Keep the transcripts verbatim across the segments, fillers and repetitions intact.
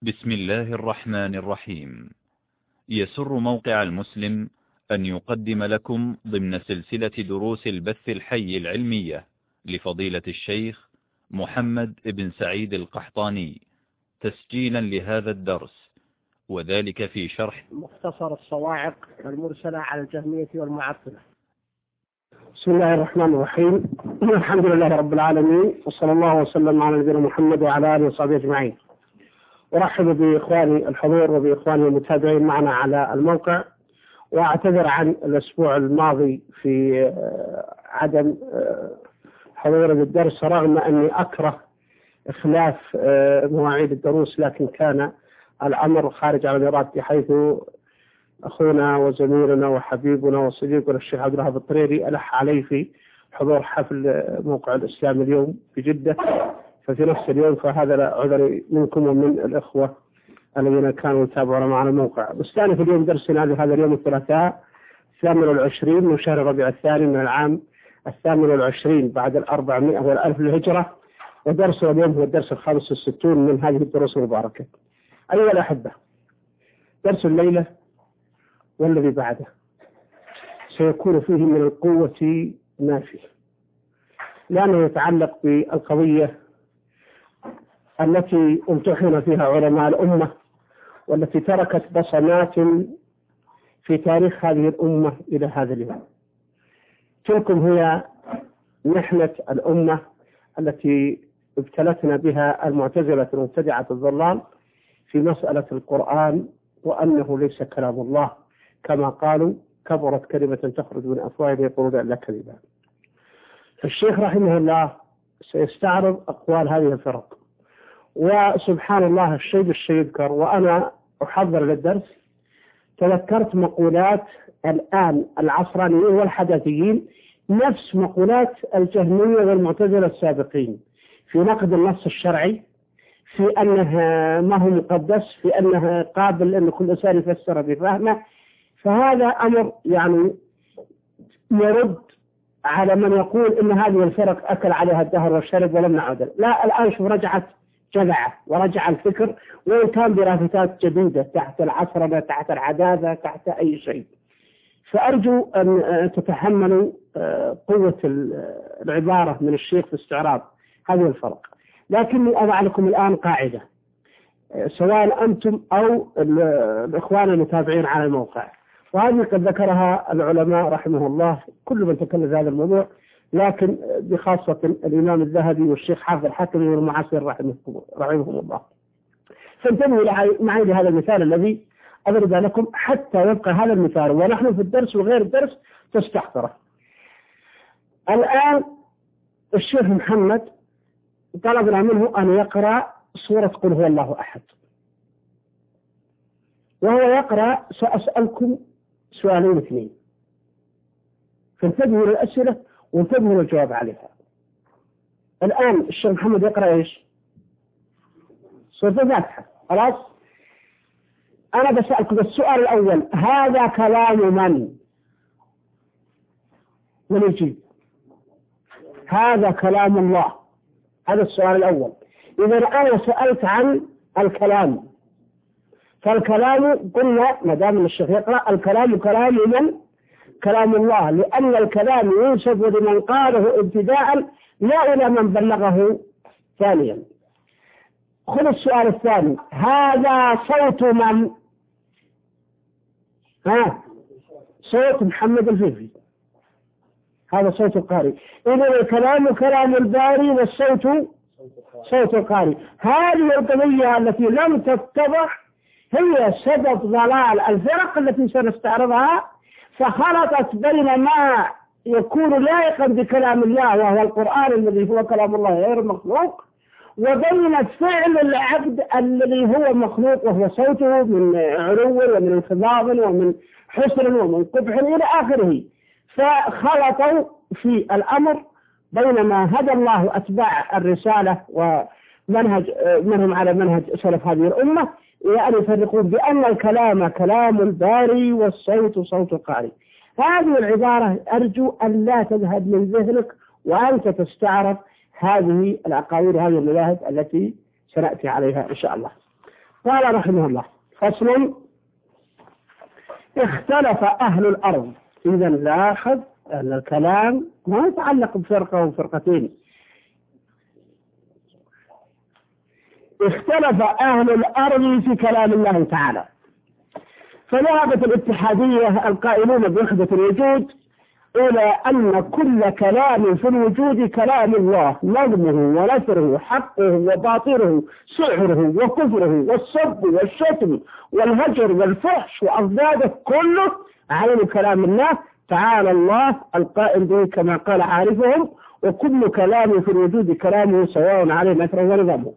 بسم الله الرحمن الرحيم. يسر موقع المسلم أن يقدم لكم ضمن سلسلة دروس البث الحي العلمية لفضيلة الشيخ محمد بن سعيد القحطاني تسجيلا لهذا الدرس، وذلك في شرح مختصر الصواعق المرسلة على الجهمية والمعطلة. بسم الله الرحمن الرحيم. الحمد لله رب العالمين، وصلى الله وسلم على نبينا محمد وعلى آله وصحبه أجمعين. أرحب بإخواني الحضور وبإخواني المتابعين معنا على الموقع، وأعتذر عن الأسبوع الماضي في عدم حضور الدرس، رغم أني أكره إخلاف مواعيد الدروس، لكن كان الأمر خارج عن إرادتي، حيث أخونا وزميلنا وحبيبنا وصديقنا الشيخ عبد الوهاب الطريري ألح علي في حضور حفل موقع الإسلام اليوم في جدة، ففي نفس اليوم، فهذا عذري منكم ومن الإخوة الذين كانوا يتابعون معنا الموقع. نستأنف اليوم درسنا لهذا اليوم الثلاثاء الثامن والعشرين من شهر ربيع الثاني من العام الثامن والعشرين بعد الأربعمائة والألف للهجرة، ودرسنا اليوم هو الدرس الخامس والستون من هذه الدروس المباركة. أيها الأحبة، درس الليلة والذي بعده سيكون فيه من القوة ما فيه، لأنه يتعلق بالقضية التي امتحن فيها علماء الأمة، والتي تركت بصمات في تاريخ هذه الأمة إلى هذا اليوم. تلكم هي محنة الأمة التي ابتلتنا بها المعتزلة المبتدعة الضلال في مسألة القرآن، وأنه ليس كلام الله كما قالوا: كبرت كلمة تخرج من أفواههم يقولون إلا كذبا. الشيخ رحمه الله سيستعرض أقوال هذه الفرق، وسبحان الله الشيء بالشيء يذكر. وأنا أحضر للدرس تذكرت مقولات الآن العصرانيين والحداثيين، نفس مقولات الجهمية والمعتزلة السابقين، في نقد النص الشرعي، في أنه ما هو مقدس، في أنه قابل أن كل إنسان يفسر بفهمه. فهذا أمر يعني يرد على من يقول إن هذه الفرق أكل عليها الدهر والشرب ولم نعود. لا، الآن شوف رجعت جذعة ورجع الفكر، وإن كان برافتات جديدة تحت العصرنة، تحت العدادة، تحت أي شيء. فأرجو أن تتحملوا قوة العبارة من الشيخ في استعراض هذه الفرق. لكني أضع لكم الآن قاعدة، سواء أنتم أو الإخوان المتابعين على الموقع، وهذه قد ذكرها العلماء رحمه الله، كل من تكلم في هذا الموضوع، لكن بخاصة الإمام الذهبي والشيخ حافظ الحكمي والمعاصر رحمهم الله. فانتبهوا معي لهذا المثال الذي أضرب لكم حتى يبقى هذا المثال ونحن في الدرس وغير الدرس تستحضره. الآن الشيخ محمد طلبنا منه أن يقرأ سورة قل هو الله أحد، وهو يقرأ سأسألكم سؤالين اثنين، فانتبهوا للأسئلة وانتبهوا للجواب عليها. الآن الشيخ محمد يقرأ إيش؟ سورة الفاتحة. خلاص، أنا بسألكم السؤال الأول: هذا كلام من؟ من يجيب؟ هذا كلام الله. هذا السؤال الأول. إذا أنا سألت عن الكلام، فالكلام قلنا ما دام الشيخ يقرأ الكلام كلام من؟ كلام الله، لأن الكلام ينسب لمن قاله ابتداء لا إلى من بلغه ثانيا. خذ السؤال الثاني: هذا صوت من؟ ها، صوت محمد الفيفي، هذا صوت القارئ. إذا الكلام كلام الباري والصوت صوت القارئ. هذه القضية التي لم تتضح هي سبب ضلال الفرق التي سنستعرضها، فخلطت بين ما يكون لائقا بكلام الله وهو القرآن الذي هو كلام الله غير مخلوق، وبين فعل العبد الذي هو مخلوق وهو صوته من علو ومن انخفاض ومن حسن ومن قبح إلى آخره. فخلطوا في الأمر بين ما هدى الله أتباع الرسالة ومنهج منهم على منهج سلف هذه الأمة، يعني يفرقون بأن الكلام كلام الباري والصوت صوت القارئ. هذه العبارة أرجو أن لا تذهب من ذهنك وأنت تستعرض هذه الأقاويل وهذه المذاهب التي سنأتي عليها إن شاء الله. قال رحمه الله: فصل: اختلف أهل الأرض. إذا لاحظ أن الكلام ما يتعلق بفرقة وفرقتين. اختلف أهل الأرض في كلام الله تعالى، فذهبت الاتحادية القائلون بوحدة الوجود إلى أن كل كلام في الوجود كلام الله، نظمه ونثره حقه وباطله، سعره وكفره والصب والشتم والهجر والفحش وأضداده كله عين كلام الله تعالى الله القائل به كما قال عارفهم: وكل كلام في الوجود كلامه سواء عليه نثره ونظامه.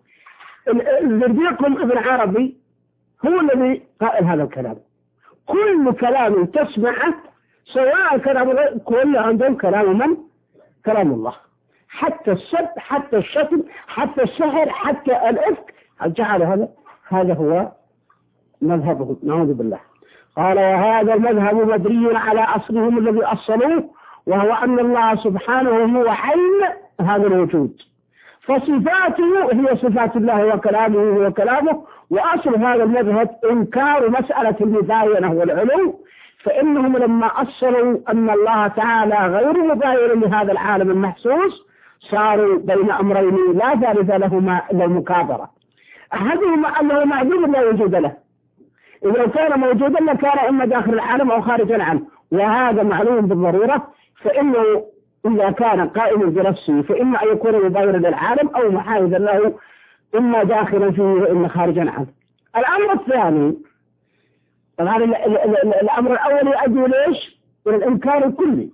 زربيكم ابن عربي هو الذي قائل هذا الكلام. كل كلام تسمعه سواء كلام كل عندهم كلام من؟ كلام الله. حتى السب، حتى الشتم، حتى السحر، حتى الإفك، جعل هذا هذا هو مذهبه، نعوذ بالله. قال: وهذا المذهب مبني على أصلهم الذي أصلوه، وهو أن الله سبحانه هو عين هذا الوجود، فصفاته هي صفات الله وكلامه هو كلامه. وأصل هذا المذهب إنكار مسألة المباينة والعلو، فإنهم لما أصلوا أن الله تعالى غير مباين لهذا العالم المحسوس صاروا بين أمرين لا ثالث لهما إلا المكابرة. أحدهما أنه معدوم لا وجود له، إذا لو كان موجودا لكان إما داخل العالم أو خارجا عنه، وهذا معلوم بالضرورة. فإنه إذا كان قائما بنفسه فإما أن يكون مباينا للعالم أو محايدا له، إما داخلا فيه وإما خارجا عنه. الأمر الثاني، طبعا الأمر الأول يؤدي ليش؟ إلى الإنكار الكلي.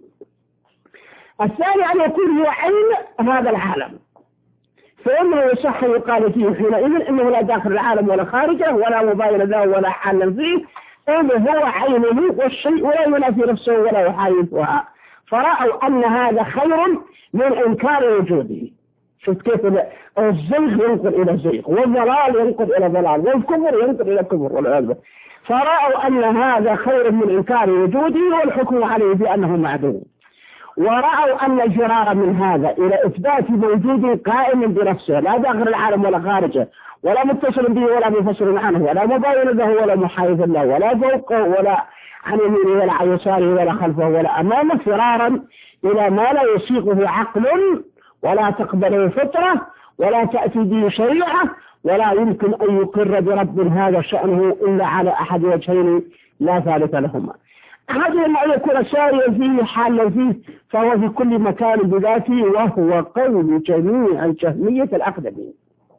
الثاني أن يكون هو عين هذا العالم، فإنه يصح يقال فيه حينئذ إنه لا داخل العالم ولا خارجه ولا مباين له ولا حالا فيه، إنه هو عينه والشيء لا ينافي نفسه ولا يحايدها. فرأوا أن هذا خير من إنكار وجوده. شفت كيف الزيغ ينقل إلى زيغ، والضلال ينقل إلى ضلال، والكفر ينقل إلى كفر والعياذ بالله. فرأوا أن هذا خير من إنكار وجوده والحكم عليه بأنه معدوم. ورأوا أن الفرار من هذا إلى إثبات موجود قائم بنفسه لا داخل العالم ولا خارجه، ولا متصل به ولا منفصل عنه، ولا مباين له ولا محايد له، ولا فوقه ولا عن يمينه ولا عن يساره ولا خلفه ولا أمامه، فرارا إلى ما لا يسيقه عقل ولا تقبله فطرة ولا تأتي به شريعة، ولا يمكن أن يقر برب هذا شأنه إلا على أحد وجهين لا ثالث لهما. أحدهما أن يكون ساريا فيه حالا فيه، فهو في كل مكان بذاته، وهو قول جميع الجهمية الأقدمين.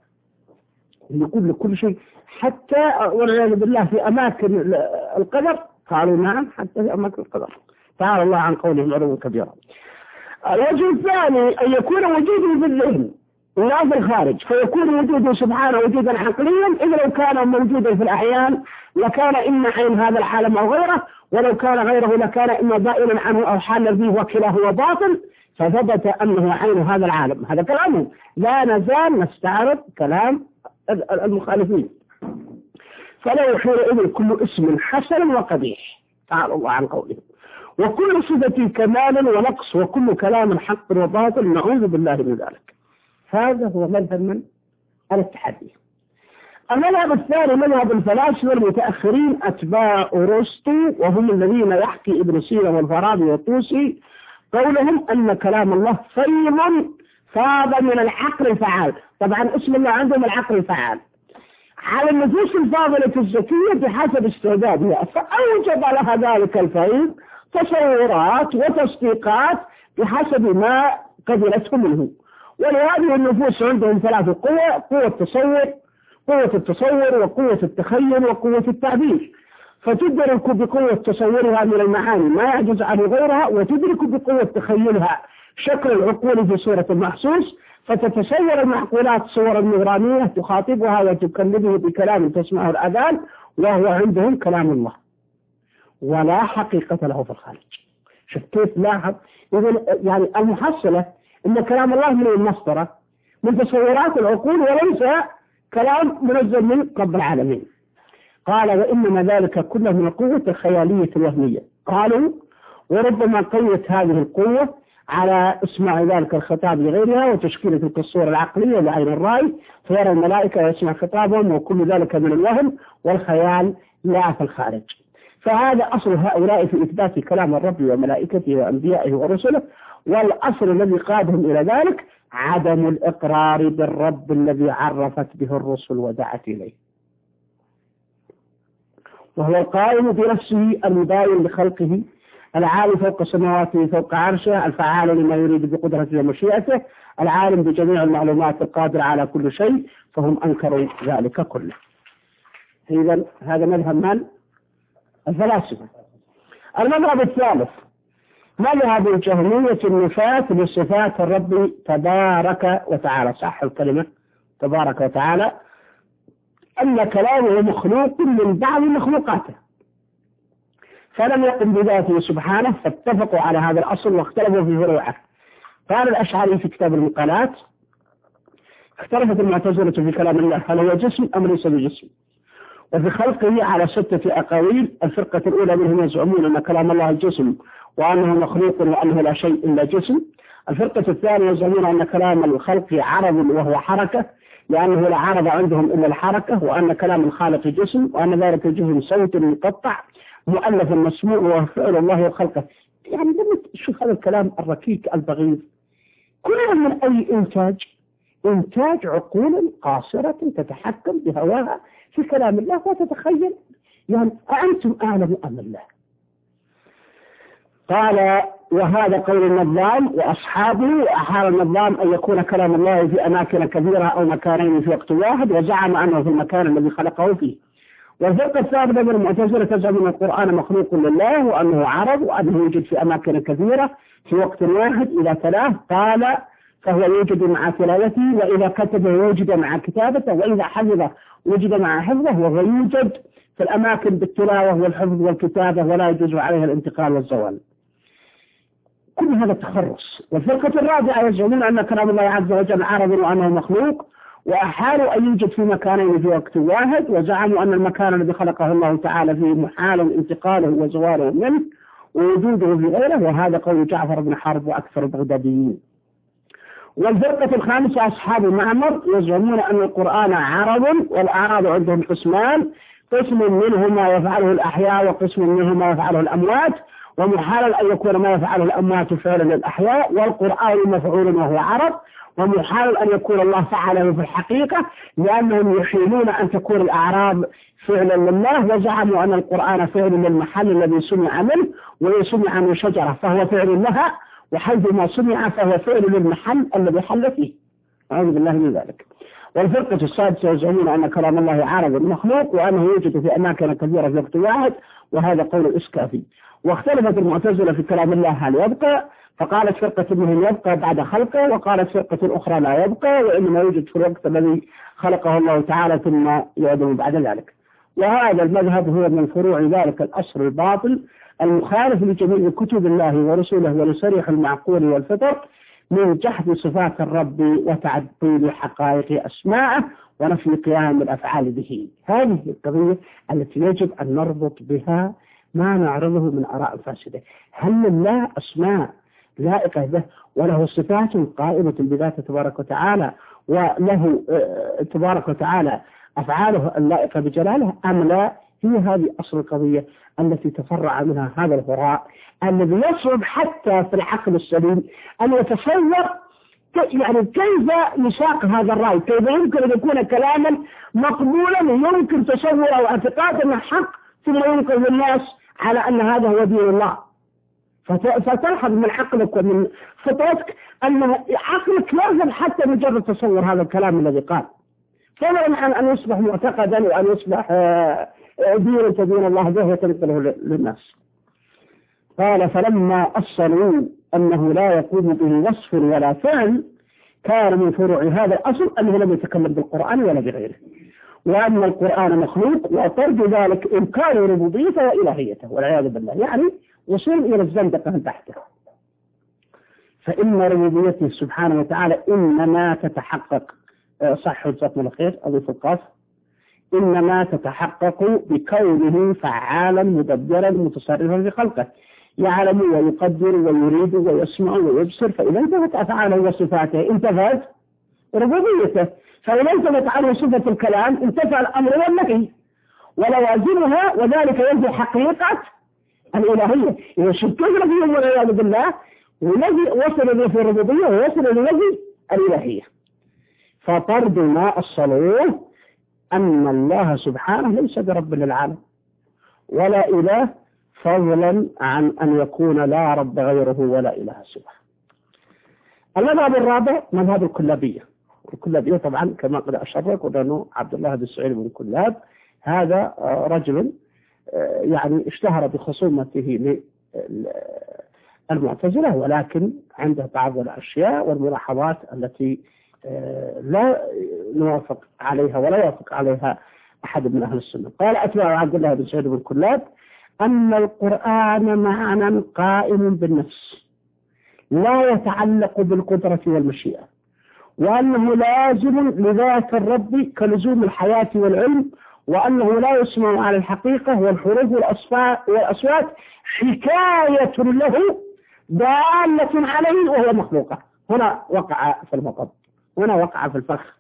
يقول لكل شيء حتى والعياذ بالله في أماكن القدر، قالوا نعم حتى في أماكن القدر، تعالى الله عن قولهم علوا كبيرا. الوجه الثاني أن يكون وجوده في الذهن لا في الخارج، فيكون وجوده سبحانه وجودا عقليا، إذا لو كان موجودا في الأعيان لكان إما عين هذا العالم أو غيره، ولو كان غيره لكان إما بائنا عنه أو حالا به، وكلاهما باطل، فثبت أنه عين هذا العالم. هذا كلامه، لا نزال نستعرض كلام المخالفين. فلا حينئذ كل اسم حسن وقبيح، تعالى الله عن قوله، وكل صفة كمال ونقص، وكل كلام حق وباطل، نعوذ بالله من ذلك. هذا هو مذهب من الاتحادية. المذهب الثاني مذهب الفلاسفة المتأخرين أتباع أرسطو، وهم الذين يحكي ابن سينا والفارابي والطوسي قولهم أن كلام الله فيض فاض من العقل الفعال. طبعا اسم الله عندهم العقل الفعال على النفوس الفاضلة الزكية بحسب استعدادها، فأوجب لها ذلك الفيض تصورات وتصديقات بحسب ما قبلته منه. ولهذه النفوس عندهم ثلاث قوة: قوة التصور، قوة التصور وقوة التخيل وقوة التعبير. فتدرك بقوة تصورها من المعاني ما يعجز عنه غيرها، وتدرك بقوة تخيلها شكل العقول في صورة المحسوس، فتتصور المعقولات صورا نورانية تخاطبها وتكلمه بكلام تسمعه الأذان، وهو عندهم كلام الله ولا حقيقة له في الخارج. شوف كيف لاحظ. يعني المحصلة إن كلام الله من المسطرة من تصورات العقول، وليس كلام منزل من رب العالمين. قال: وإنما ذلك كله من القوة الخيالية الوهمية. قالوا: وربما قوت هذه القوة على اسماع ذلك الخطاب لغيرها وتشكيل تلك الصورة العقلية لعين الرأي، فيرى الملائكة ويسمع خطابهم، وكل ذلك من الوهم والخيال لا في الخارج. فهذا أصل هؤلاء في إثبات كلام الرب وملائكته وأنبيائه ورسله، والأصل الذي قادهم إلى ذلك عدم الإقرار بالرب الذي عرفت به الرسل ودعت إليه، وهو القائم بنفسه المباين لخلقه، العالي فوق سماواته فوق عرشه، الفعال لما يريد بقدرته ومشيئته، العالم بجميع المعلومات القادر على كل شيء، فهم أنكروا ذلك كله. إذن هذا مذهب من؟ الفلاسفة. المذهب الثالث مذهب الجهمية النفاة لصفات الرب تبارك وتعالى، صح الكلمة تبارك وتعالى، أن كلامه مخلوق من بعض مخلوقاته فلم يقم بذاته سبحانه، فاتفقوا على هذا الأصل واختلفوا في فروعه. قال الأشعري في كتاب المقالات: اختلفت المعتزلة في كلام الله هل هو جسم أم ليس بجسم، وفي خلقه على ستة أقاويل. الفرقة الأولى منهم يزعمون أن كلام الله جسم وأنه مخلوق وأنه لا شيء إلا جسم. الفرقة الثانية يزعمون أن كلام الخلق عرض وهو حركة، لأنه لا عرض عندهم إلا الحركة، وأن كلام الخالق جسم، وأن ذلك الجسم صوت مقطع مؤلف مسموع وفعل الله وخلقه. يعني لما تشوف هذا الكلام الركيك البغيض، كل من أي إنتاج إنتاج عقول قاصرة تتحكم بهواها في كلام الله وتتخيل يعني أنتم أعلم أم الله. قال: وهذا قول النظام وأصحابه، وأحال النظام أن يكون كلام الله في أماكن كثيرة أو مكانين في وقت واحد، وزعم أنه في المكان الذي خلقه فيه. والفرقة الثالثة من المعتزلة تزعم أن القرآن مخلوق لله وأنه عرض وأنه يوجد في أماكن كثيرة في وقت واحد إلى ثلاث. قال: فهو يوجد مع تلاوته، وإذا كتبه يوجد مع كتابته، وإذا حفظه وجد مع حفظه، وهو يوجد في الأماكن بالتلاوة والحفظ والكتابة ولا يجوز عليها الانتقال والزوال. كل هذا تخرص. والفرقة الرابعة يزعمون أن كلام الله عز وجل عرض وأنه مخلوق، وأحالوا أن يوجد في مكانين في وقت واحد، وزعموا أن المكان الذي خلقه الله تعالى فيه محال انتقاله وزواله منه ووجوده في غيره، وهذا قول جعفر بن حرب وأكثر البغداديين. والفرقة الخامسة أصحاب معمر يزعمون أن القرآن عرض، والأعراض عندهم قسمان: قسم منه ما يفعله الأحياء، وقسم منه ما يفعله الأموات، ومحال أن يكون ما يفعله الأموات فعلا للأحياء، والقرآن مفعول وهو عرض، ومحال أن يكون الله فعله في الحقيقة، لأنهم يحيلون أن تكون الأعراض فعلا لله، وزعموا أن القرآن فعل للمحل الذي سمع منه، وإن سمع من شجرة فهو فعل لها، وحيث ما سمع فهو فعل للمحل الذي حل فيه. أعوذ بالله من ذلك. والفرقة السادسة يزعمون أن كلام الله عرض مخلوق، وأنه يوجد في أماكن كثيرة في وقت واحد، وهذا قول الإسكافي. واختلفت المعتزلة في كلام الله هل يبقى، فقالت فرقة منهم يبقى بعد خلقه، وقالت فرقة أخرى لا يبقى، وإنما يوجد في الوقت الذي خلقه الله تعالى ثم يعدم بعد ذلك. وهذا المذهب هو من فروع ذلك الأصل الباطل المخالف لجميع كتب الله ورسوله ولصريح المعقول والفطر من جحد صفات الرب وتعطيل حقائق أسماءه ونفي قيام الأفعال به. هذه القضية التي يجب أن نربط بها ما نعرضه من آراء فاسدة. هل لله أسماء لائقة به وله صفات قائمة بذاته تبارك وتعالى، وله تبارك وتعالى أفعاله اللائقة بجلاله أم لا؟ هي هذه أصل القضية التي تفرع منها هذا الهراء الذي يصعب حتى في العقل السليم أن يتصور يعني كيف يساق هذا الرأي، كيف يمكن أن يكون كلاما مقبولا يمكن تصوره واعتقاد أنه حق، ثم ينقل للناس على أن هذا هو دين الله. فتلحظ من عقلك ومن فطرتك أن عقلك يرفض حتى مجرد تصور هذا الكلام الذي قال، فضلا عن أن يصبح معتقدا وأن يصبح دينا تدين الله به وتنقله للناس. قال: فلما أصلوا أنه لا يقوم به وصف ولا فعل، كان من فروع هذا الأصل أنه لم يتكلم بالقرآن ولا بغيره، وأن القرآن مخلوق، وطرد ذلك إنكار ربوبيته وإلهيته والعياذ بالله، يعني وصل إلى الزندقة من تحته. فإن ربوبيته سبحانه وتعالى إنما تتحقق، صح جزاكم الله خير أضيف القاف، إنما تتحقق بكونه فعالا مدبرا متصرفا في خلقه، يعلم ويقدر ويريد ويسمع ويبصر، فإذا انتفت أفعاله وصفاته انتفت ربوبيته، فإذا انتفت عنه صفة الكلام انتفى الأمر والنهي ولوازمها، وذلك ينفي حقيقة الإلهية. إذا شكك فيهم والعياذ بالله والذي وصل إليه في الربوبية ووصل إليه الإلهية. فطرد ما أصلوه أن الله سبحانه ليس برب للعالم ولا إله، فضلا عن أن يكون لا رب غيره ولا إله سواه. المذهب الرابع مذهب الكلابية. الكلابية طبعا كما قد أشرك ودانو عبد الله بن سعيد بن كلاب، هذا رجل يعني اشتهر بخصومته للمعتزلة، ولكن عنده بعض الأشياء والملاحظات التي لا نوافق عليها ولا يوافق عليها أحد من أهل السنة. قال أتباع عبد الله بن سعيد بن كلاب أن القرآن معنى قائم بالنفس لا يتعلق بالقدرة والمشيئة، وأنه لازم لذات الرب كلزوم الحياة والعلم، وأنه لا يسمع على الحقيقة والحروف والأصوات حكاية له دالة عليه وهو مخلوقة. هنا وقع في المطب، هنا وقع في الفخ،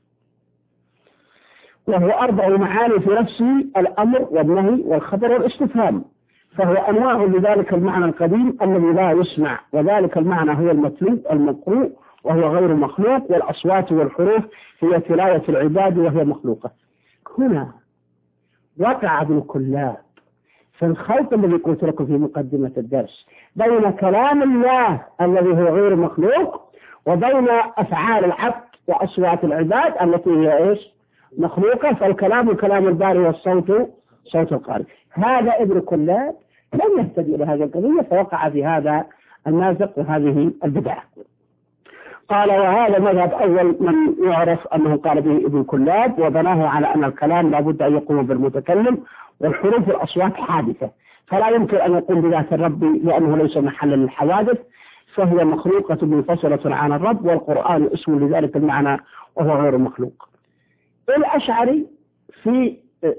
وهو أربع معاني في نفسه: الأمر والنهي والخبر والاستفهام، فهو أنواع لذلك المعنى القديم الذي لا يسمع، وذلك المعنى هو المتلو المقروء وهو غير مخلوق، والأصوات والحروف هي تلاوة العباد وهي مخلوقة. هنا وقع ابن كلاب في الخلط الذي قلت لكم في مقدمة الدرس بين كلام الله الذي هو غير مخلوق وبين أفعال العبد وأصوات العباد التي هي إيش؟ مخلوقة. فالكلام كلام الباري والصوت صوت القارئ. هذا ابن كلاب لم يهتدي إلى هذه القضية فوقع في هذا النازق وهذه البدعة. قال وهذا مذهب أول من يعرف أنه قال به ابن كلاب، وبناه على أن الكلام لابد أن يقوم بالمتكلم، والحروف والأصوات حادثة فلا يمكن أن يقوم بذات الرب لأنه ليس محلا للحوادث، فهي مخلوقة منفصلة عن الرب، والقرآن اسم لذلك المعنى وهو غير مخلوق. الأشعري في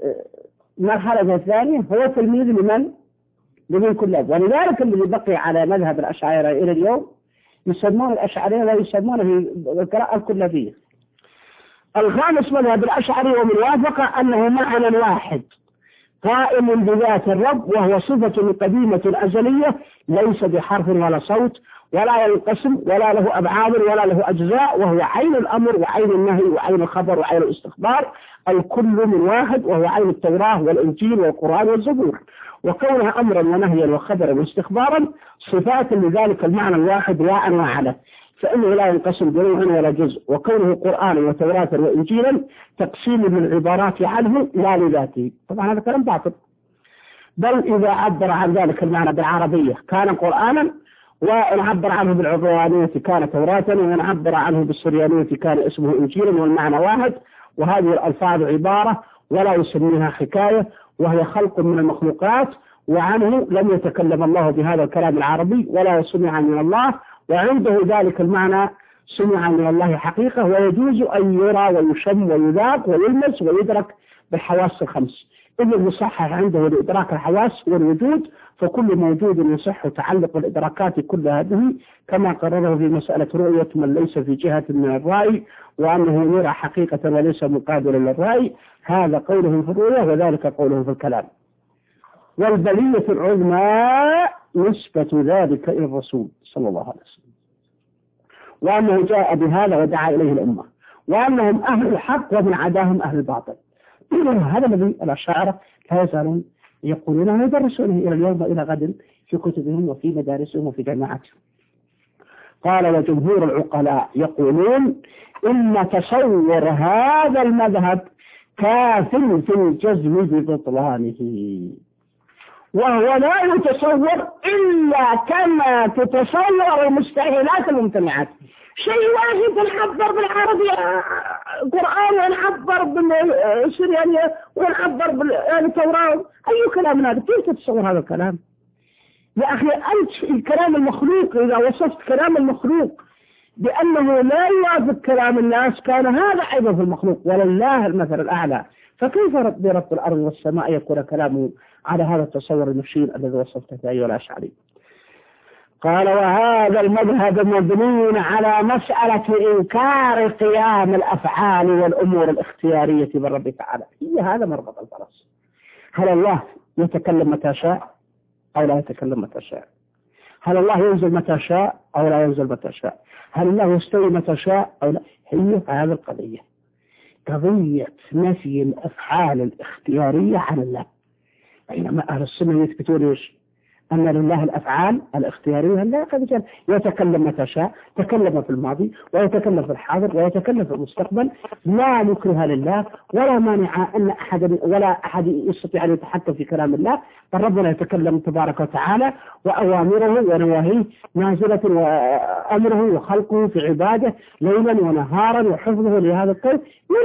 مرحلة الثانية هو تلميذ لمن؟ لابن كلاب، ولذلك الذي بقي على مذهب الأشاعرة إلى اليوم يسمون الأشعرية لا يسمونه في القراءة الكلابية. الخامس مذهب الأشعري ومن وافق أنه معنى واحد قائم بذات الرب، وهو صفة قديمة أزلية ليس بحرف ولا صوت ولا ينقسم ولا له أبعاد ولا له أجزاء، وهو عين الأمر وعين النهي وعين الخبر وعين الاستخبار، الكل من واحد، وهو عين التوراة والإنجيل والقرآن والزبور، وكونها أمرا ونهيا وخبرا واستخبارا صفات لذلك المعنى الواحد لا أنواع له، فإنه لا ينقسم بنوع ولا جزء، وكونه قرآنا وتوراة وإنجيلا تقسيم من العبارات عنه لا لذاته. طبعا هذا كلام باطل، بل إذا عبر عن ذلك المعنى بالعربية كان قرآنا، وإن عبر عنه بالعبرانية كان توراة، وإن عبر عنه بالسريانية كان اسمه إنجيلا، والمعنى واحد، وهذه الألفاظ عبارة ولا يسميها حكاية، وهي خلق من المخلوقات، وعنه لم يتكلم الله بهذا الكلام العربي ولا سمع من الله، وعنده ذلك المعنى سمع من الله حقيقة، ويجوز أن يرى ويشم ويذاق ويلمس ويدرك بالحواس الخمس، إذ المصحح عنده لإدراك الحواس والوجود، فكل موجود يصح تعلق الإدراكات كل هذه كما قرره في مسألة رؤية من ليس في جهة من الرأي، وأنه يرى حقيقة وليس مقابلا للرأي، هذا قوله في الرؤية وذلك قوله في الكلام. والبلية العظمى نسبة ذلك إلى الرسول صلى الله عليه وسلم، وأنه جاء بهذا ودعا إليه الأمة، وأنهم أهل الحق ومن عداهم أهل الباطل. هذا الذي الأشاعرة لا يزالون يقولون ويدرسونه إلى اليوم وإلى غد في كتبهم وفي مدارسهم وفي جامعاتهم. قال وجمهور العقلاء يقولون إن تصور هذا المذهب كاف في الجزم ببطلانه، وهو لا يتصور إلا كما تتصور المستحيلات الممتنعات. شيء واحد نعبر بالعربية قرآن ونعبر بالسريانية ونعبر بالتوراة، أي كلام هذا؟ كيف تتصور هذا الكلام؟ يا أخي أنت الكلام المخلوق إذا وصفت كلام المخلوق بأنه لا يوافق كلام الناس كان هذا عيبا في المخلوق، ولله المثل الأعلى، فكيف برب الأرض والسماء يكون كلامه على هذا التصور المشين الذي وصفته أيها الأشعري؟ قال وهذا المذهب مبني على مسألة إنكار قيام الأفعال والأمور الاختيارية بالرب تعالى. هي هذا مربط الفرس. هل الله يتكلم متى شاء أو لا يتكلم متى شاء؟ هل الله ينزل متى شاء أو لا ينزل متى شاء؟ هل الله يستوي متى شاء أو لا؟ هي هذه القضية، قضية نفي الأفعال الاختيارية عن الله. بينما أهل السنة يثبتون إيش؟ أن لله الأفعال الاختيارية. لا قد يتكلم متى شاء، تكلم في الماضي ويتكلم في الحاضر ويتكلم في المستقبل، لا مكره لله ولا مانع أن أحد ولا أحد يستطيع أن يتحكم في كلام الله، بل ربنا يتكلم تبارك وتعالى وأوامره ونواهيه نازلة، وأمره وخلقه في عباده ليلا ونهارا وحفظه لهذا الكون.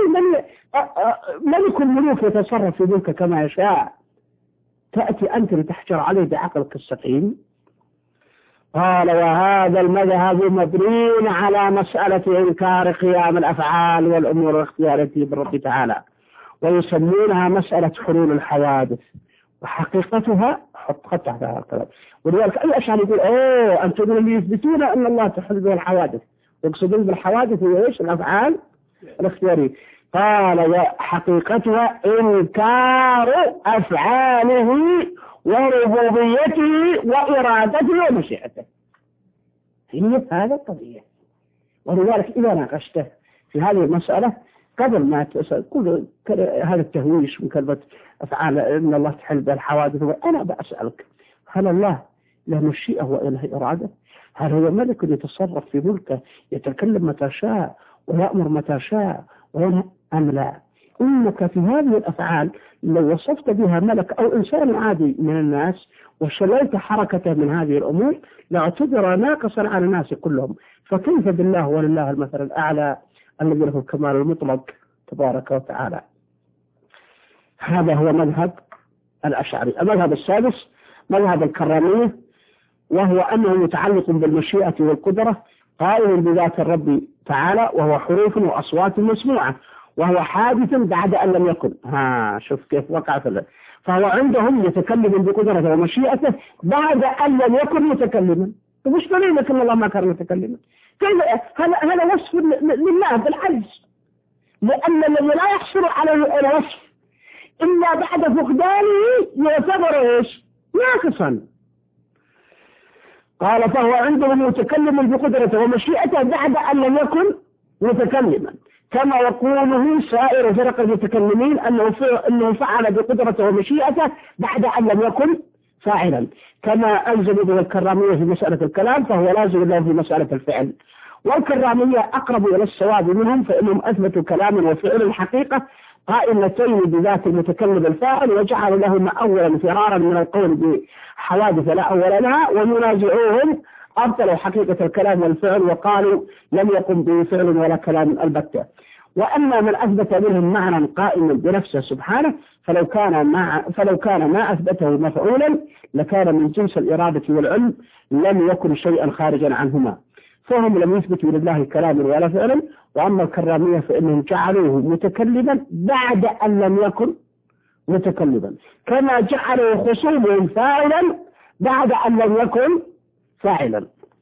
ملك الملوك يتصرف في ملكه كما يشاء، تأتي أنت لتحجر عليه بعقلك السقيم. قال وهذا المذهب مبني على مسألة إنكار قيام الأفعال والأمور الاختيارية بالرب تعالى، ويسمونها مسألة حلول الحوادث، وحقيقتها حط خط تحت هذا الكلام. ولذلك أي أشعر يقول أوه أنتم اللي يثبتون أن الله تحل به الحوادث، يقصدون بالحوادث هي إيش؟ الأفعال الاختيارية. قال وحقيقتها إنكار أفعاله وربوبيته وإرادته ومشيئته. هي هذا القضية. ولذلك إذا ناقشته في هذه المسألة قبل ما تسأل كل هذا التهويش من كلمة أفعال إن الله تحل بالحوادث، أنا بأسألك هل الله له مشيئة وله إرادة؟ هل هو ملك يتصرف في ملكه يتكلم متى شاء ويأمر متى شاء وينهى أم لا؟ إنك في هذه الأفعال لو وصفت بها ملك أو إنسان عادي من الناس وشللت حركته من هذه الأمور لاعتبر ناقصا على الناس كلهم، فكيف بالله ولله المثل الأعلى الذي له الكمال المطلق تبارك وتعالى. هذا هو مذهب الأشعري. المذهب السادس مذهب الكرامية، وهو أنه متعلق بالمشيئة والقدرة، قائم بذات الرب تعالى، وهو حروف وأصوات مسموعة، وهو حادث بعد أن لم يكن. ها شوف كيف وقع في. فهو عندهم يتكلم بقدرته ومشيئته بعد أن لم يكن متكلما. ومش دليلك أن الله ما كان متكلما؟ هذا هذا وصف لله بالعجز، لأن الذي لا يحصل على الوصف إلا بعد فقدانه يعتبر إيش؟ ناقصا. قال فهو عندهم متكلم بقدرته ومشيئته بعد أن لم يكن متكلما، كما يقوله سائر فرق المتكلمين أنه أنه فعل بقدرته ومشيئته بعد أن لم يكن فاعلا، كما ألزم به الكرامية في مسألة الكلام فهو لازم له في مسألة الفعل. والكرامية أقرب إلى الصواب منهم، فإنهم أثبتوا كلام وفعل الحقيقة قائمتين بذات المتكلم الفاعل، وجعلوا لهما أولا فرارا من القول بحوادث لا أول لها، وينازعوهم أبطلوا حقيقة الكلام والفعل وقالوا لم يقم به فعل ولا كلام البتة. وأما من أثبت منهم معنى قائما بنفسه سبحانه فلو كان ما فلو كان ما أثبته مفعولا لكان من جنس الإرادة والعلم، لم يكن شيئا خارجا عنهما، فهم لم يثبتوا لله كلاما ولا فعلا. وأما الكرامية فإنهم جعلوه متكلما بعد أن لم يكن متكلما، كما جعلوا خصومهم فاعلا بعد أن لم يكن فاعلا.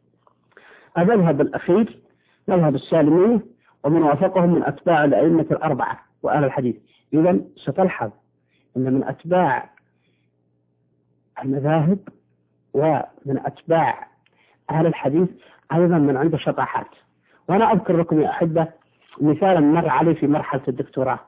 المذهب الأخير مذهب السالمية، ومن وافقهم من أتباع الأئمة الأربعة وأهل الحديث. إذن ستلحظ أن من أتباع المذاهب ومن أتباع أهل الحديث أيضا من عنده شطحات. وأنا أذكر لكم يا أحبة مثالا مر علي في مرحلة الدكتوراه.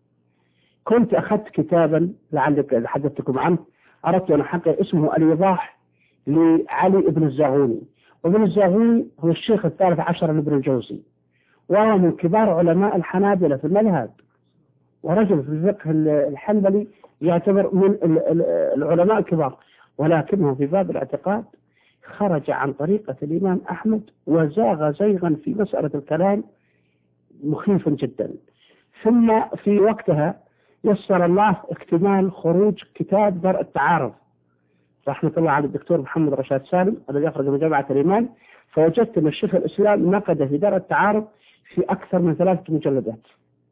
كنت أخذت كتابا لعلك حدثتكم عنه، أردت أن أحقق اسمه الإيضاح لعلي ابن الزاغوني. وابن الزاغوني هو الشيخ الثالث عشر لابن الجوزي، وهو من كبار علماء الحنابلة في المذهب، ورجل في الفقه الحنبلي يعتبر من العلماء الكبار، ولكنه في باب الاعتقاد خرج عن طريقة الإمام أحمد وزاغ زيغا في مسألة الكلام مخيفا جدا. ثم في وقتها يسر الله اكتمال خروج كتاب درء التعارض رحمة الله على الدكتور محمد رشاد سالم الذي أخرج من جامعة الإيمان، فوجدت أن الشيخ الإسلام نقد في درء التعارض في أكثر من ثلاثة مجلدات.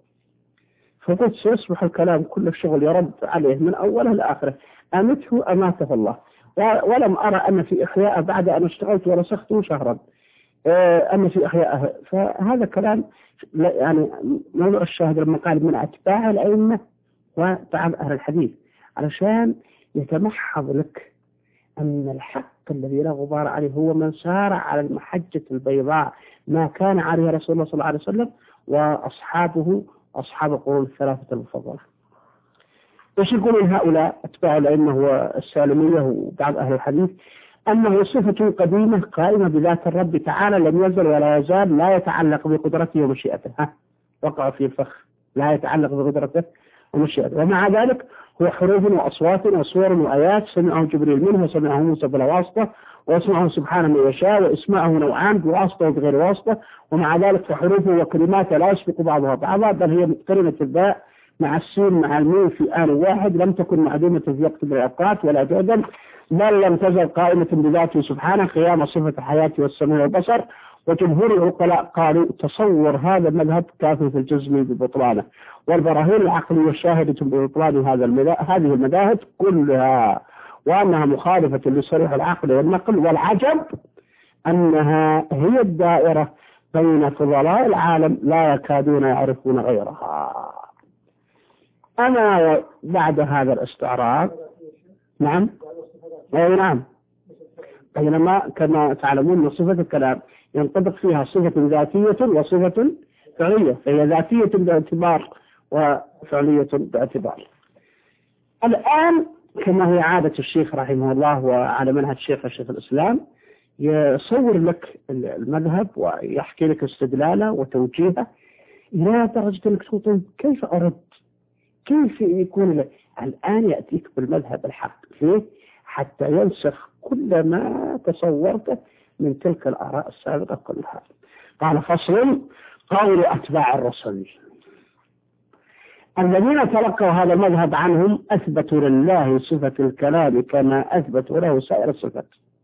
فقلت سيصبح الكلام كل الشغل يرد عليه من أوله لآخره، أمته أماته الله. ولم أرى أن في إحياء بعد أن اشتغلت ورسخته شهرا أن في إحياءه. فهذا كلام يعني موضوع الشاهد لما قال من أتباع الأئمة وبعض أهل الحديث، علشان يتمحض لك أن الحق الذي لا غبار عليه هو من سار على المحجة البيضاء ما كان عليه رسول الله صلى الله عليه وسلم وأصحابه أصحاب القرون الثلاثة المفضلة. وش يقولون هؤلاء أتباع الأئمة والسالمية وبعض أهل الحديث؟ أنه صفة قديمة قائمة بذات الرب تعالى لم يزل ولا يزال، لا يتعلق بقدرته ومشيئته. ها وقع في الفخ، لا يتعلق بقدرته ومشيئته. ومع ذلك هو حروف وأصوات وصور وآيات سمعه جبريل منه وسمعه موسى بلا واسطة، واسمعه سبحانه من يشاء، واسمعه نوعان بواسطة وبغير واسطة. ومع ذلك فحروفه وكلماته لا يسبق بعضها بعضا، بل هي مقترنة الباء مع السين مع الميم في آن واحد، لم تكن معدومة في وقت الأوقات ولا جودا، بل لم تزل قائمة بذاته سبحانه قيام صفة الحياة والسمع والبصر. وجمهور العقلاء قالوا تصور هذا المذهب كافي في الجزم ببطلانه، والبراهين العقلية شاهدة ببطلان هذا هذه المذاهب كلها، وأنها مخالفة لصريح العقل والنقل. والعجب أنها هي الدائرة بين فضلاء العالم لا يكادون يعرفون غيرها. أما بعد هذا الاستعراض نعم أي نعم بينما كما تعلمون صفة الكلام ينطبق فيها صفة ذاتية وصفة فعلية، فهي ذاتية باعتبار وفعلية باعتبار. الآن كما هي عادة الشيخ رحمه الله وعلى منهج الشيخ الشيخ الإسلام يصور لك المذهب ويحكي لك استدلاله وتوجيهه إلى درجة أنك تقول كيف أرد، كيف يكون له. الآن يأتيك بالمذهب الحق ليه؟ حتى ينسخ كل ما تصورته من تلك الآراء السابقة كلها. قال فصل قول أتباع الرسل الذين تلقوا هذا المذهب عنهم أثبتوا لله صفة الكلام كما أثبتوا له سائر الصفات،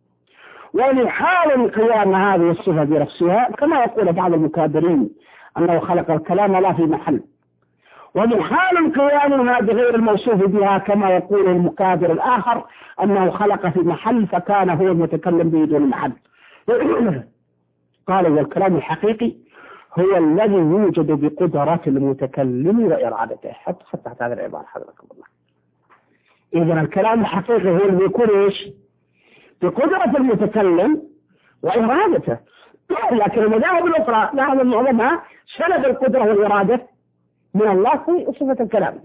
ولحال قيام هذه الصفة بنفسها كما يقول بعض المكابرين أنه خلق الكلام لا في محل، ومن حال قيامها بغير الموصوف بها كما يقول المكابر الآخر أنه خلق في محل فكان هو المتكلم به دون محل. قال والكلام الحقيقي هو الذي يوجد بقدرة المتكلم وإرادته. حط خط تحت هذا العبارة حضرتكم الله. إذن الكلام الحقيقي هو اللي يكون إيش؟ بقدرة المتكلم وإرادته. لكن المذاهب الأخرى لها معظمها سند القدرة والإرادة من الله في صفة الكلام.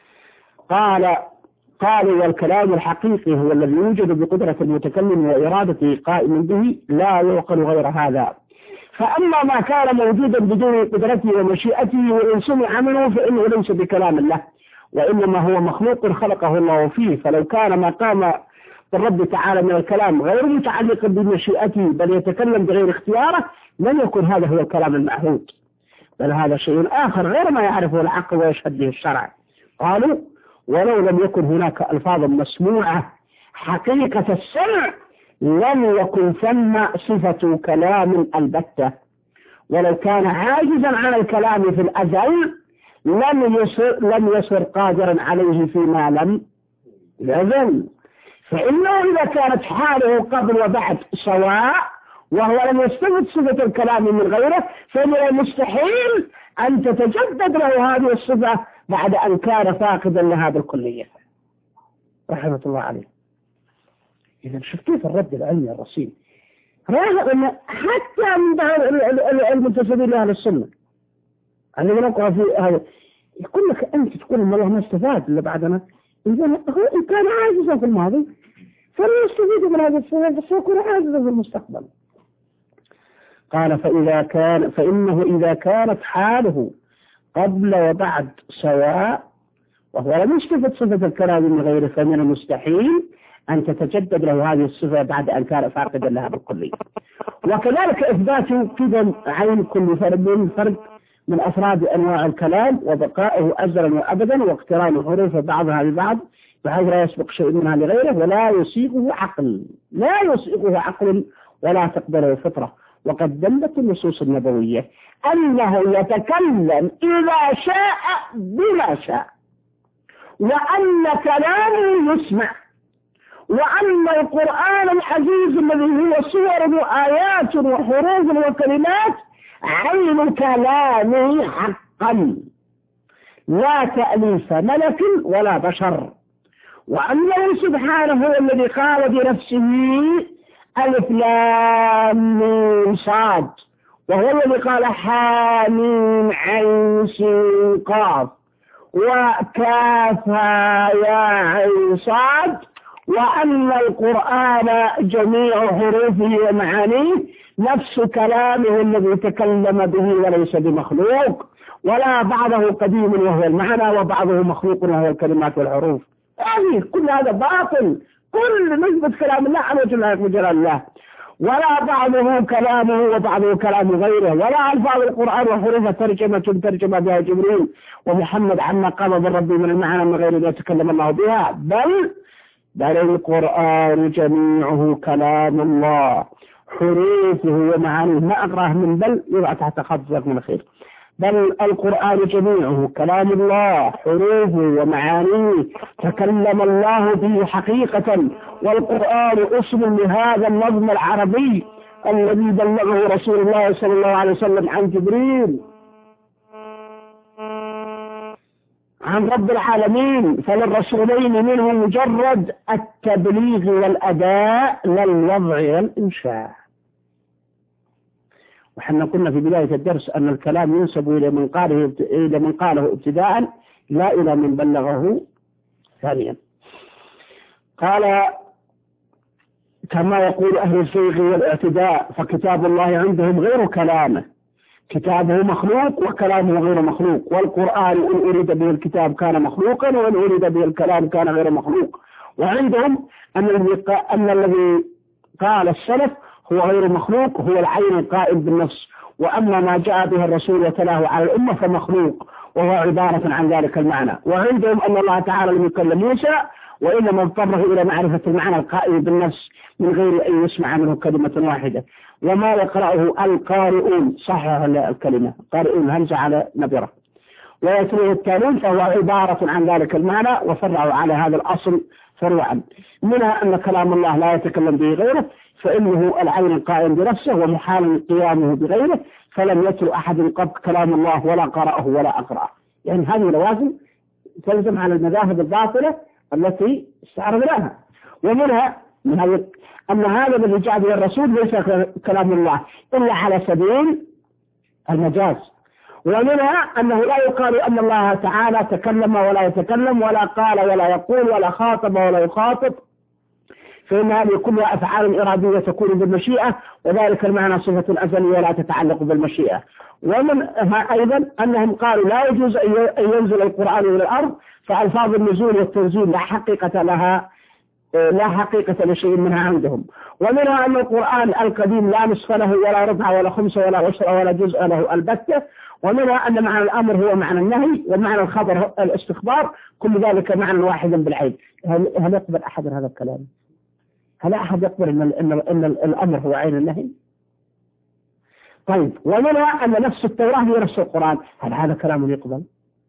قال قالوا والكلام الحقيقي هو الذي يوجد بقدرة المتكلم وإرادته قائم به لا يعقل غير هذا. فأما ما كان موجودا بدون قدرته ومشيئته وإن سمع منه فإنه ليس بكلام الله، وإنما هو مخلوق خلقه الله فيه. فلو كان ما قام بالرب تعالى من الكلام غير متعلق بمشيئته بل يتكلم بغير اختياره لن يكن هذا هو الكلام المعهود، بل هذا شيء آخر غير ما يعرفه العقل ويشهد به الشرع. قالوا ولو لم يكن هناك ألفاظ مسموعة حقيقة السمع لم يكن ثم صفة كلام البتة، ولو كان عاجزا عن الكلام في الأزل لم يصر, لم يصر قادرا عليه فيما لم يزل. فإنه إذا كانت حاله قبل وبعد سواء وهو لم يستفد صفة الكلام من غيره فمن المستحيل أن تتجدد له هذه الصفة بعد أن كان فاقدا لها بالكلية رحمة الله عليه. إذا شفتوا في الرد العلمي الرصين رغم حتى من المنتسبين لأهل السنة أنه نقرأ في هذا يقول لك أنت تقول إن الله ما استفاد إلا بعدنا، إذا هو إن كان عاجزا في الماضي فلا يستفيد من هذا السبب فسيكون عاجزا في المستقبل. قال فإذا كان فإنه إذا كانت حاله قبل وبعد سواء وهو لم يستفد صفة الكلام من غيره فمن المستحيل أن تتجدد له هذه الصفة بعد أن كان فاقدا لها بالكلية. وكذلك إثبات قدم عين كل فرد من فرد من أفراد أنواع الكلام وبقائه أزلا وأبدا واقتران حروف بعضها ببعض بحيث لا يسبق شيء منها لغيره ولا يسيغه عقل لا يسيغه عقل ولا تقبله فطرة. وقد دلت النصوص النبوية أنه يتكلم إذا شاء بما شاء وأن كلامه يسمع وأن القرآن العزيز الذي هو صور وآيات وحروف وكلمات عين كلامه حقا لا تأليف ملك ولا بشر، وأنه سبحانه هو الذي قال بنفسه ألف لام ميم صاد، وهو الذي قال حاميم عين سين قاف وكافها يا عين صاد، وأن القرآن جميع حروفه ومعانيه نفس كلامه الذي تكلم به وليس بمخلوق، ولا بعضه قديم وهو المعنى وبعضه مخلوق وهو الكلمات والحروف. يعني كل هذا باطل، كل نسبة كلام الله على وجه وجلال الله، ولا بعضه كلامه وبعضه كلام غيره، ولا ألفاظ القرآن وحروفه ترجمة ترجم بها جبريل ومحمد عما قام من ربي من المعنى من غير ما يتكلم الله بها، بل بل القرآن جميعه كلام الله حروفه ومعانيه. ما أقرأه من بل يضع تحت خط من خير. بل القرآن جميعه كلام الله حروفه ومعانيه تكلم الله به حقيقة، والقرآن أصل لهذا النظم العربي الذي بلغه رسول الله صلى الله عليه وسلم عن جبريل عن رب العالمين، فللرسولين منه مجرد التبليغ والأداء لا الوضع والإنشاء. وحنا قلنا في بداية الدرس أن الكلام ينسب إلى من قاله إلى من قاله ابتداء لا إلى من بلغه ثانيا. قال كما يقول أهل الزيغ والاعتداء فكتاب الله عندهم غير كلامه، كتابه مخلوق وكلامه غير مخلوق، والقرآن إن أريد به الكتاب كان مخلوقا وإن أريد به الكلام كان غير مخلوق. وعندهم أن الذي قال السلف هو غير مخلوق هو العين القائم بالنفس، وأما ما جاء به الرسول وتلاه على الأمة فمخلوق وهو عبارة عن ذلك المعنى. وعندهم أن الله تعالى لم يكلم موسى وإنما اضطره إلى معرفة المعنى القائم بالنفس من غير أن يسمع منه كلمة واحدة. وما يقرأه القارئون صحح الكلمة قارئون همزة على نبرة ويتلوه التالون فهو عبارة عن ذلك المعنى، وفرعوا على هذا الأصل فروعا، منها أن كلام الله لا يتكلم به غيره فإنه العين القائم بنفسه ومحال قيامه بغيره، فلم يتلو أحد قط كلام الله ولا قرأه ولا أقرأه. يعني هذه لوازم تلزم على المذاهب الباطلة التي استعرضناها. ومنها من هذه أن هذا الذي جاء به الرسول ليس كلام الله إلا على سبيل المجاز. ومنها أنه لا يقال أن الله تعالى تكلم ولا يتكلم ولا قال ولا يقول ولا خاطب ولا يخاطب، فإن هذه كلها أفعال إرادية تكون بالمشيئة، وذلك المعنى صفة أزلية لا تتعلق بالمشيئة. ومنها أيضا أنهم قالوا لا يجوز أن ينزل القرآن إلى الأرض، فألفاظ النزول والتنزيل لا حقيقة لها لا حقيقة لشيء منها عندهم. ومنها أن القرآن القديم لا نصف له ولا ربع ولا خمس ولا عشر ولا جزء له البتة. ومنها أن معنى الأمر هو معنى النهي ومعنى الخبر الاستخبار، كل ذلك معنى واحدا بالعين. هل, هل يقبل أحد هذا الكلام؟ هل أحد يقبل أن, إن, إن الأمر هو عين النهي؟ طيب، ومنها أن نفس التوراة هي نفس القرآن، هل هذا كلام يقبل؟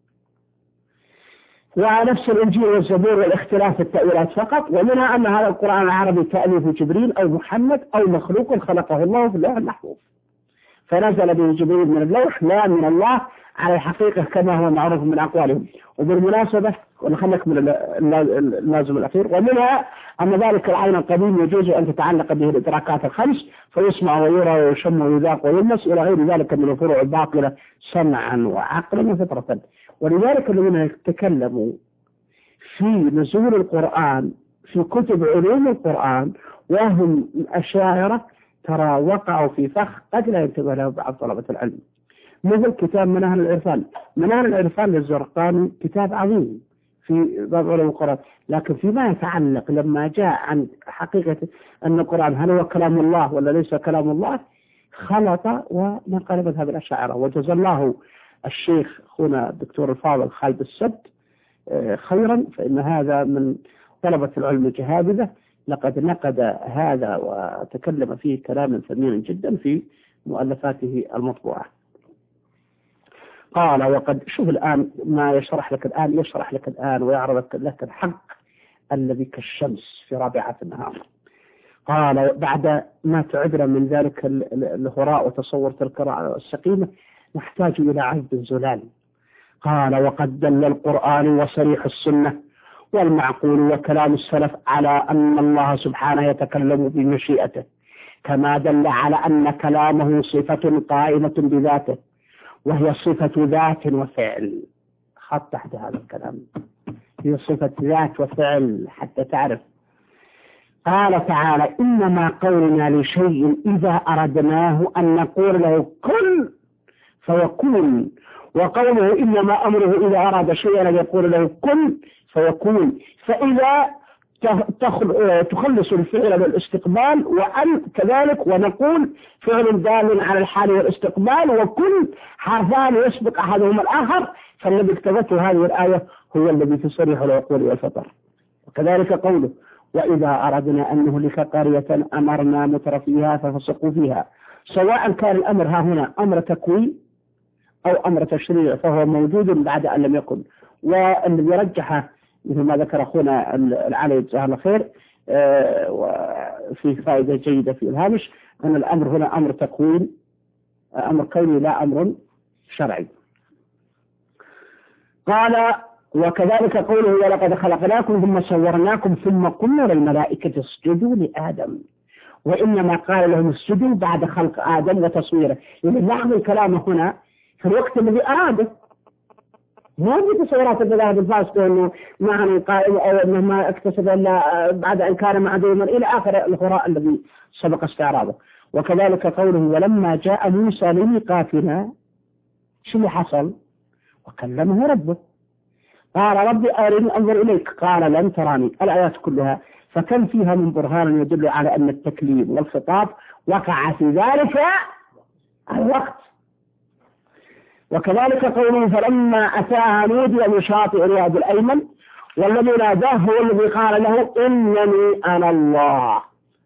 ونفس الإنجيل والزبور والاختلاف في التأويلات فقط. ومنها أن هذا القرآن العربي تأليف جبريل أو محمد أو مخلوق خلقه الله في اللوح المحفوظ، فنزل به جبريل من اللوح لا من الله على الحقيقة كما هو معروف من أقوالهم. وبالمناسبة ونخلق من اللازم الأخير، ومنها أن ذلك العين القديم يجوز أن تتعلق به الإدراكات الخمس فيسمع ويرى ويشم ويذاق ويلمس إلى غير ذلك من الفروع الباطلة سمعا وعقلا وفطرة. ولذلك الذين يتكلموا في نزول القرآن في كتب علوم القرآن وهم الأشاعرة ترى وقعوا في فخ قد لا ينتبه له بعض طلبة العلم، مثل كتاب مناهل العرفان. مناهل العرفان للزرقاني كتاب عظيم في باب علوم القرآن، لكن فيما يتعلق لما جاء عن حقيقة أن القرآن هل هو كلام الله ولا ليس كلام الله خلط ونقل مذهب الأشاعرة. وجزا الله الشيخ أخونا الدكتور الفاضل خالد السد خيرا، فإن هذا من طلبة العلم الجهابذة، لقد نقد هذا وتكلم فيه كلاما ثمينا جدا في مؤلفاته المطبوعة. قال وقد شوف الآن ما يشرح لك الآن يشرح لك الآن ويعرض لك الحق الذي كالشمس في رابعة النهار. قال بعد ما تعبنا من ذلك الهراء وتصور تلك السقيمة نحتاج إلى عذب زلال. قال وقد دل القرآن وصريح السنة والمعقول وكلام السلف على أن الله سبحانه يتكلم بمشيئته، كما دل على أن كلامه صفة قائمة بذاته وهي صفة ذات وفعل. خط تحت هذا الكلام، هي صفة ذات وفعل حتى تعرف. قال تعالى إنما قولنا لشيء إذا أردناه أن نقول له كن فيكون، وقوله إنما أمره إذا أراد شيئا أن يقول له كن فيكون. فإذا تخلص الفعل والاستقبال، وأن كذلك، ونقول فعل دال على الحال والاستقبال، وكن حرفان يسبق أحدهما الآخر، فالذي اقتضته هذه الآية هو الذي تصريح العقول والفطر. وكذلك قوله وإذا أردنا أن نهلك قرية أمرنا متر فيها ففسقوا فيها، سواء كان الأمر ها هنا أمر تكوين أو أمر تشريع فهو موجود بعد أن لم يكن. والذي رجح مثل ما ذكر أخونا العلي جزاه الله خير وفي فائدة جيدة في الهامش أن الأمر هنا أمر تكوين، أمر كوني لا أمر شرعي. قال وكذلك قوله ولقد خلقناكم ثم صورناكم ثم قلنا للملائكة اسجدوا لآدم، وإنما قال لهم اسجدوا بعد خلق آدم وتصويره. يعني لاحظوا الكلام هنا في الوقت الذي أراده، ما في تصورات الذهب الفاسدة أنه معنا قائم أو أنه ما اكتسب إلا بعد أن كان معدوما إلى آخر الهراء الذي سبق استعراضه. وكذلك قوله ولما جاء موسى لميقاتنا شو اللي حصل؟ وكلمه ربه قال ربي أرني أنظر إليك قال لن تراني. الآيات كلها فكم فيها من برهان يدل على أن التكليم والخطاب وقع في ذلك الوقت. وكذلك قوله فلما أتاها نودي من شاطئ الواد الأيمن والذي ناداه هو الذي قال له إنني أنا الله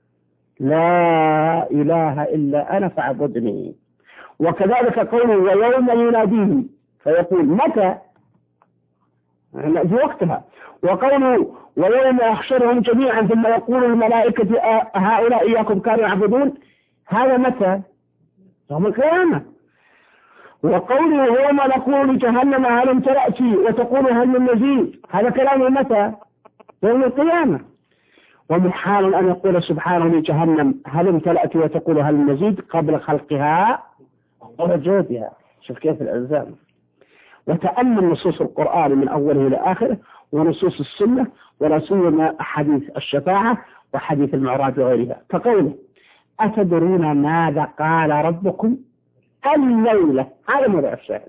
لا إله إلا أنا فاعبدني. وكذلك قوله ويوم يناديهم فيقول متى في وقتها. وقوله ويوم يحشرهم جميعا ثم يقول الملائكة هؤلاء إياكم كانوا يعبدون، هذا متى؟ يوم القيامة. وقوله يوم نقول جهنم هل امتلأتي وتقول هل من مزيد، هذا كلام متى؟ يوم القيامة. ومن حال أن يقول سبحانه لجهنم هل امتلأتي وتقول هل من مزيد قبل خلقها ووجودها. شوف كيف الألزام. وتأمل نصوص القرآن من أوله إلى آخره ونصوص السنة ولا سيما أحاديث الشفاعة وحديث المعراج وغيرها. كقوله أتدرون ماذا قال ربكم الليلة، هذا موضوع الشاهد.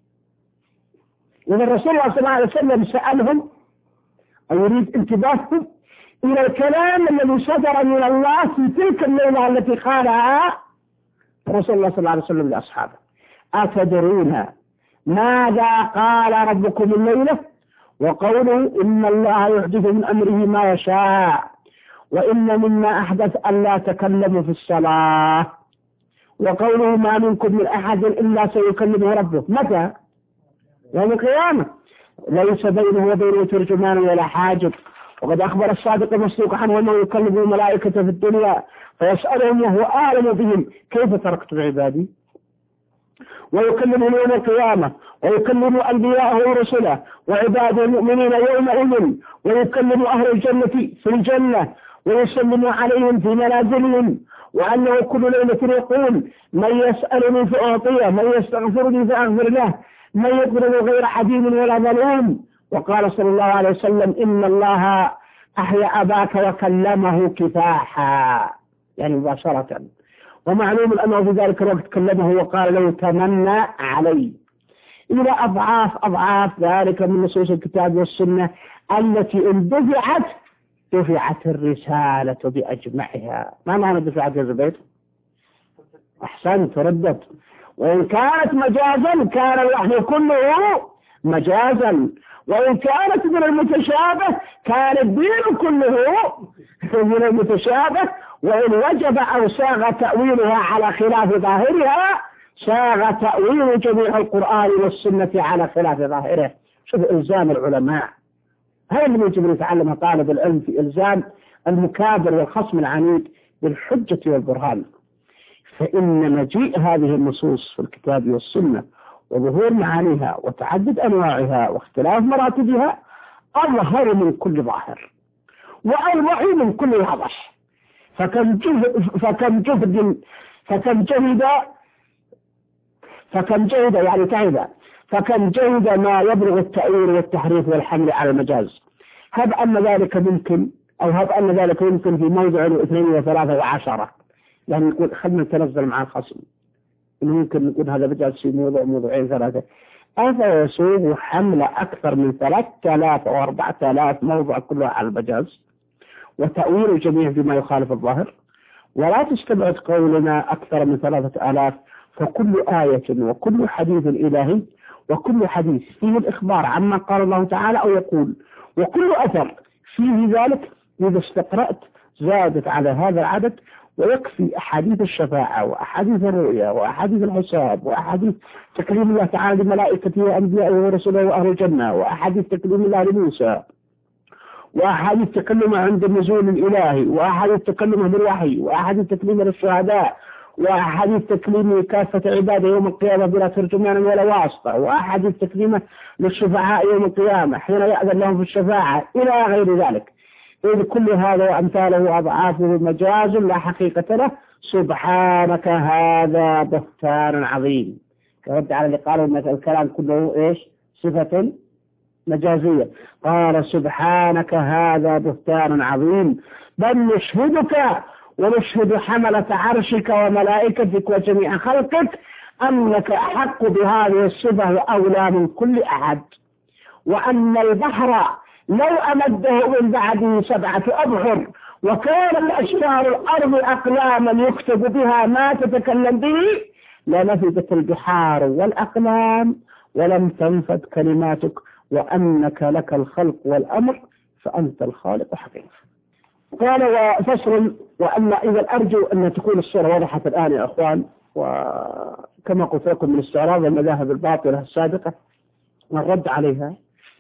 إذا الرسول صلى الله عليه وسلم سألهم أو يريد انتباههم إلى الكلام الذي صدر من الله في تلك الليلة التي قالها رسول الله صلى الله عليه وسلم لأصحابه. أتدرون ماذا قال ربكم الليلة؟ وقوله إن الله يحدث من أمره ما يشاء وإن مما أحدث أن لا تكلموا في الصلاة. وقوله ما منكم من أحد إلا سيكلمه ربه متى؟ يوم القيامة ليس بينه وبينه ترجمان ولا حاجب. وقد أخبر الصادق المصدوق عنه أنه يكلم الملائكة في الدنيا فيسألهم وهو أعلم بهم كيف تركت عبادي، ويكلم يوم القيامة ويكلم أنبياءه ورسله وعباد المؤمنين يومئذ، ويكلم أهل الجنة في الجنة ويسلم عليهم في منازلهم، وأنه كل ليلة يقول من يسألني فأعطيه من يستغفرني فأغفر له من يقبل غير حديم ولا ظلوم. وقال صلى الله عليه وسلم إن الله أحيا أباك وكلمه كفاحا، يعني مباشرة. ومعلوم أنه في ذلك الوقت كلمه وقال له تمنى علي، إلى أضعاف أضعاف ذلك من نصوص الكتاب والسنة التي إن دفعت دفعت الرسالة بأجمعها. ما معنى دفعت يا زبير؟ أحسنت ردت. وإن كانت مجازا كان الوحي كله مجازا، وإن كانت من المتشابه كان الدين كله من المتشابه، وإن وجب أو ساغ تأويلها على خلاف ظاهرها ساغ تأويل جميع القرآن والسنة على خلاف ظاهره. شوف إلزام العلماء هذا اللي يجب أن يتعلمها طالب العلم في إلزام المكابر والخصم العنيد بالحجة والبرهان. فإن مجيء هذه النصوص في الكتاب والسنة وظهور معانيها وتعدد أنواعها واختلاف مراتبها أظهر من كل ظاهر وأوضح من كل واضح. فكم جهد فكم جهد فكم جهد فكم جهد يعني تعب فكم جهد ما يبلغ التأويل والتحريف والحمل على المجاز. هب أن ذلك ممكن أو هب أن ذلك يمكن في موضع واثنين وثلاثة وعشرة، يعني نقول خلنا نتنزل مع الخصم إنه ممكن نقول هذا مجاز في موضوع موضوعين ثلاثة، أفيسوغ حمل أكثر من ثلاثة آلاف أو أربعة آلاف موضع كلها على المجاز وتأويل الجميع بما يخالف الظاهر؟ ولا تستبعد قولنا أكثر من ثلاثة آلاف، فكل آية وكل حديث إلهي وكل حديث فيه الإخبار عما قال الله تعالى أو يقول، وكل أثر فيه ذلك إذا استقرأت زادت على هذا العدد. ويكفي أحاديث الشفاعة وأحاديث الرؤيا وأحاديث الحساب وأحاديث تكليم الله تعالى لملائكته وأنبيائه ورسله وأهل الجنة وأحاديث تكليم الله لموسى وأحاديث تكلمه عند النزول الإلهي وأحاديث تكلمه بالوحي وأحاديث تكليمه للشهداء وأحاديث تكليمه كافة عباده يوم القيامة بلا ترجمان ولا واسطة وأحاديث تكليمه للشفعاء يوم القيامة حين يأذن لهم في الشفاعة إلى غير ذلك. إذ كل هذا وأمثاله أضعافه مجاز لا حقيقة له. سبحانك هذا بهتان عظيم. كرد على اللي قالوا أن الكلام كله إيش صفة مجازية. قال سبحانك هذا بهتان عظيم، بل نشهدك ونشهد حملة عرشك وملائكتك وجميع خلقك أنك أحق بهذه الصفة وأولى من كل أحد، وأن البحر لو أمده من بعده سبعة أبحر وكان لأشجار الأرض أقلاما يكتب بها ما تتكلم به لنفذت البحار والأقلام ولم تنفذ كلماتك، وأنك لك الخلق والأمر فأنت الخالق حقيقة. قال وفصل. وأن إذا أرجو أن تكون الصورة وضحت الآن يا أخوان، وكما قلت لكم من استعراض المذاهب الباطلة السابقة والرد عليها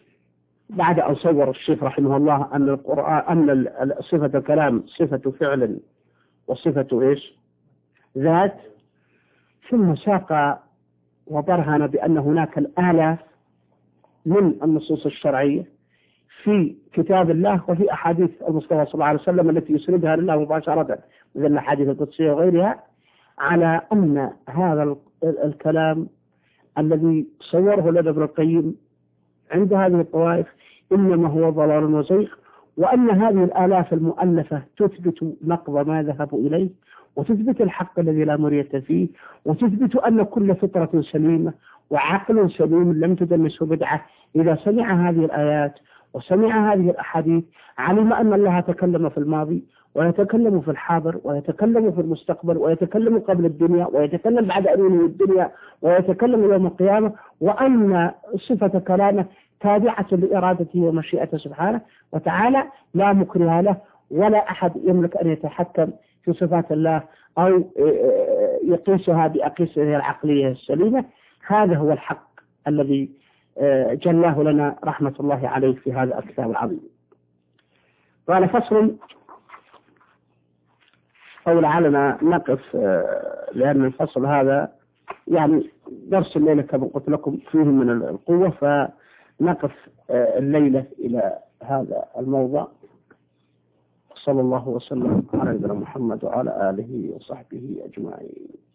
بعد أن صور الشيخ رحمه الله أن القرآن أن صفة الكلام صفة فعل وصفة إيش ذات، ثم ساق وبرهن بأن هناك الآلاف من النصوص الشرعية في كتاب الله وفي أحاديث المصطفى صلى الله عليه وسلم التي يسردها لله مباشرة مثل الأحاديث القدسية وغيرها على أن هذا الكلام الذي صوره لنا ابن القيم عند هذه الطوائف إنما هو ضلال وزيغ، وأن هذه الآلاف المؤلفة تثبت نقض ما ذهبوا إليه وتثبت الحق الذي لا مرية فيه، وتثبت أن كل فطرة سليمة وعقل سليم لم تدنسه بدعة إذا سمع هذه الآيات وسمع هذه الأحاديث علم أن الله تكلم في الماضي ويتكلم في الحاضر ويتكلم في المستقبل ويتكلم قبل الدنيا ويتكلم بعد أن ينهي الدنيا ويتكلم يوم القيامة، وأن صفة كلامه تابعة لإرادته ومشيئته سبحانه وتعالى لا مكره له ولا أحد يملك أن يتحكم في صفات الله أو يقيسها بأقيسه العقلية السليمة. هذا هو الحق الذي جلاه لنا رحمة الله عليه في هذا الكتاب العظيم. قال فصل. أو لعلنا نقف لأن الفصل هذا يعني درس الليلة كما قلت لكم فيه من القوة، فنقف الليلة إلى هذا الموضع. صلى الله وسلم على نبينا محمد وعلى آله وصحبه أجمعين.